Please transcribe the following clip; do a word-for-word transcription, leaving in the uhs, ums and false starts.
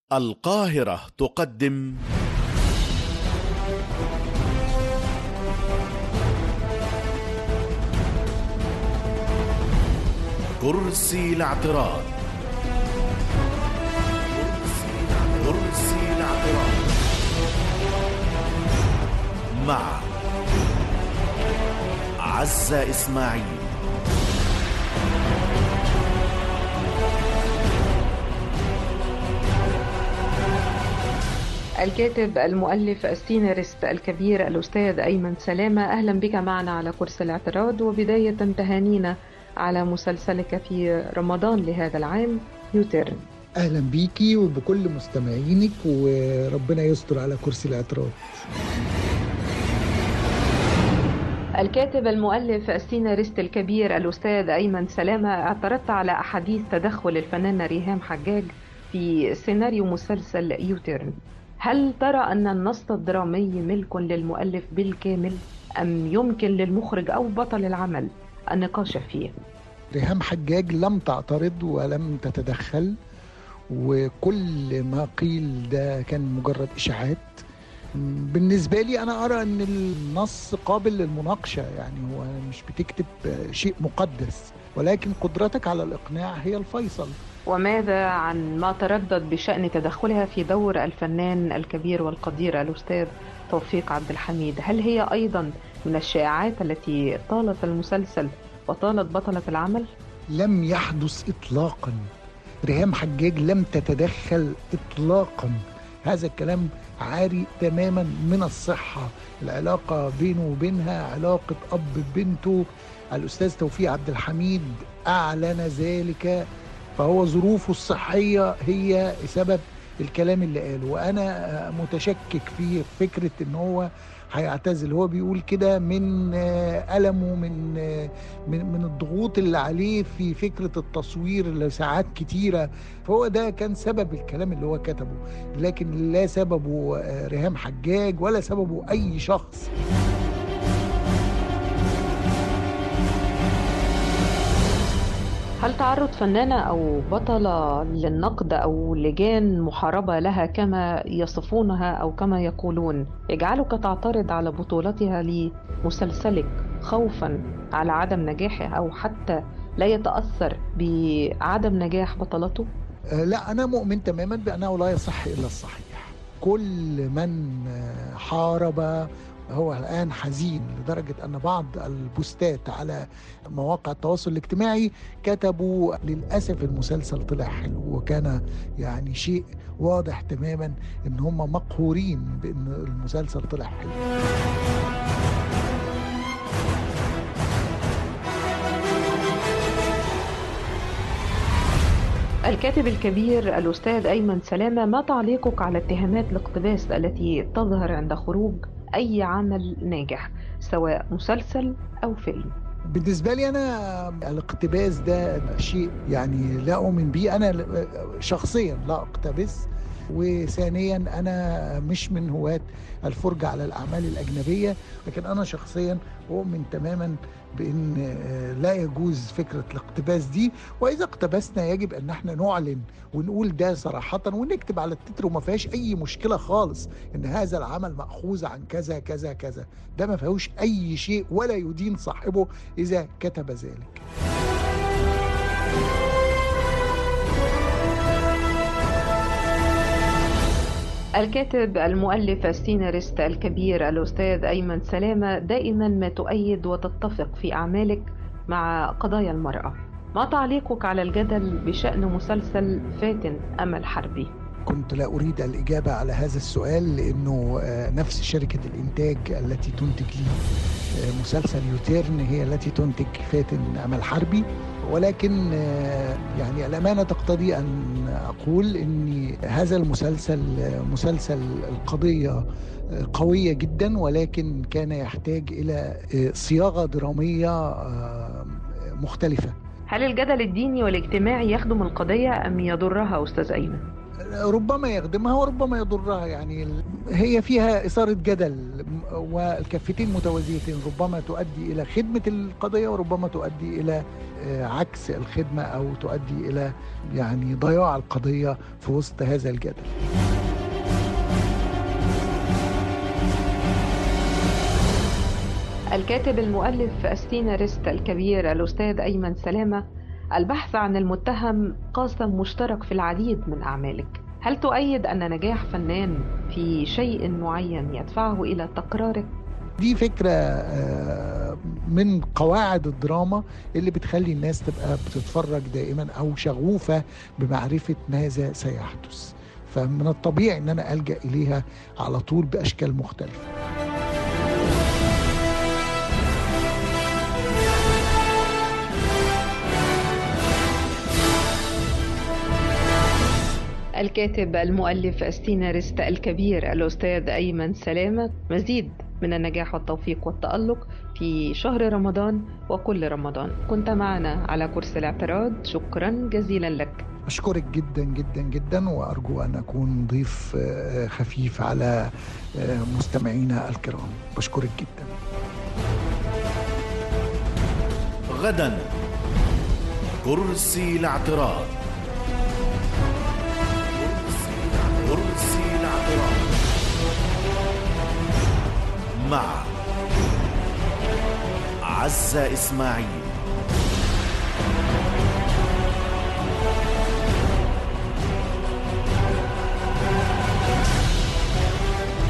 القاهرة تقدم كرسي الاعتراض. كرسي الاعتراض مع عزة إسماعيل. الكاتب المؤلف السيناريست الكبير الأستاذ أيمن سلامة، أهلا بك معنا على كرسي الاعتراض. وبداية تهانينا على مسلسلك في رمضان لهذا العام يوتيرن. أهلا بيكي وبكل مستمعينك، وربنا يستر على كرسي الاعتراض. الكاتب المؤلف السيناريست الكبير الأستاذ أيمن سلامة، اعترضت على أحاديث تدخل الفنانة ريهام حجاج في سيناريو مسلسل يوتيرن. هل ترى أن النص الدرامي ملك للمؤلف بالكامل أم يمكن للمخرج أو بطل العمل النقاش فيه؟ ريهام حجاج لم تعترض ولم تتدخل، وكل ما قيل ده كان مجرد إشاعات. بالنسبة لي أنا أرى أن النص قابل للمناقشة، يعني هو مش بتكتب شيء مقدس، ولكن قدرتك على الإقناع هي الفيصل. وماذا عن ما تردد بشأن تدخلها في دور الفنان الكبير والقدير الأستاذ توفيق عبد الحميد؟ هل هي أيضا من الشائعات التي طالت المسلسل وطالت بطلة العمل؟ لم يحدث إطلاقا. ريهام حجاج لم تتدخل إطلاقا، هذا الكلام عاري تماما من الصحة. العلاقة بينه وبينها علاقة أب ببنته، الأستاذ توفيق عبد الحميد أعلن ذلك، فهو ظروفه الصحية هي سبب الكلام اللي قاله. وأنا متشكك في فكرة إن هو هيعتزل. هو بيقول كده من ألمه، من من من الضغوط اللي عليه في فكرة التصوير لساعات كتيرة، فهو ده كان سبب الكلام اللي هو كتبه، لكن لا سببه ريهام حجاج ولا سببه أي شخص. هل تعرض فنانة أو بطلة للنقد أو لجان محاربة لها كما يصفونها أو كما يقولون يجعلك تعترض على بطولتها لمسلسلك خوفا على عدم نجاحه، أو حتى لا يتأثر بعدم نجاح بطلته؟ أه لا، أنا مؤمن تماما بأنه لا يصح إلا الصحيح. كل من حارب هو الآن حزين، لدرجة أن بعض البوستات على مواقع التواصل الاجتماعي كتبوا للأسف المسلسل طلع حلو، وكان يعني شيء واضح تماما أن هم مقهورين بأن المسلسل طلع حلو. الكاتب الكبير الأستاذ أيمن سلامة، ما تعليقك على اتهامات الاقتباس التي تظهر عند خروج أي عمل ناجح سواء مسلسل أو فيلم؟ بالنسبة لي أنا الاقتباس ده شيء يعني لا أؤمن به. أنا شخصيا لا أقتبس، وثانيا أنا مش من هواة الفرجة على الأعمال الأجنبية، لكن أنا شخصيا أؤمن تماما بأن لا يجوز فكرة الاقتباس دي. وإذا اقتبسنا يجب أن احنا نعلن ونقول ده صراحة ونكتب على التتر، وما فيهاش أي مشكلة خالص إن هذا العمل مأخوذ عن كذا كذا كذا. ده ما فيهوش أي شيء ولا يدين صاحبه إذا كتب ذلك. الكاتب المؤلف السيناريست الكبير الأستاذ أيمن سلامة، دائما ما تؤيد وتتفق في أعمالك مع قضايا المرأة. ما تعليقك على الجدل بشأن مسلسل فاتن أمل حربي؟ كنت لا أريد الإجابة على هذا السؤال، لأنه نفس شركة الإنتاج التي تنتج لي مسلسل يوتيرن هي التي تنتج فاتن أمل حربي. ولكن يعني الأمانة تقتضي أن أقول أن هذا المسلسل مسلسل القضية قوية جدا، ولكن كان يحتاج إلى صياغة درامية مختلفة. هل الجدل الديني والاجتماعي يخدم القضية أم يضرها أستاذ أيمن؟ ربما يخدمها وربما يضرها. يعني هي فيها إثارة جدل والكفتين متوازيتين، ربما تؤدي إلى خدمة القضية وربما تؤدي إلى عكس الخدمة أو تؤدي إلى يعني ضياع القضية في وسط هذا الجدل. الكاتب المؤلف السيناريست الكبير الأستاذ أيمن سلامة، البحث عن المتهم قاسم مشترك في العديد من أعمالك. هل تؤيد أن نجاح فنان في شيء معين يدفعه إلى تكراره؟ دي فكرة من قواعد الدراما اللي بتخلي الناس تبقى بتتفرج دائما أو شغوفة بمعرفة ماذا سيحدث، فمن الطبيعي أن أنا ألجأ إليها على طول بأشكال مختلفة. الكاتب المؤلف السيناريست الكبير الأستاذ أيمن سلامة، مزيد من النجاح والتوفيق والتألق في شهر رمضان وكل رمضان. كنت معنا على كرسي الاعتراض، شكرا جزيلا لك. أشكرك جدا جدا جدا، وأرجو أن أكون ضيف خفيف على مستمعينا الكرام. بشكرك جدا. غدا كرسي الاعتراض. كرسي الاعتراض مع عزة إسماعيل.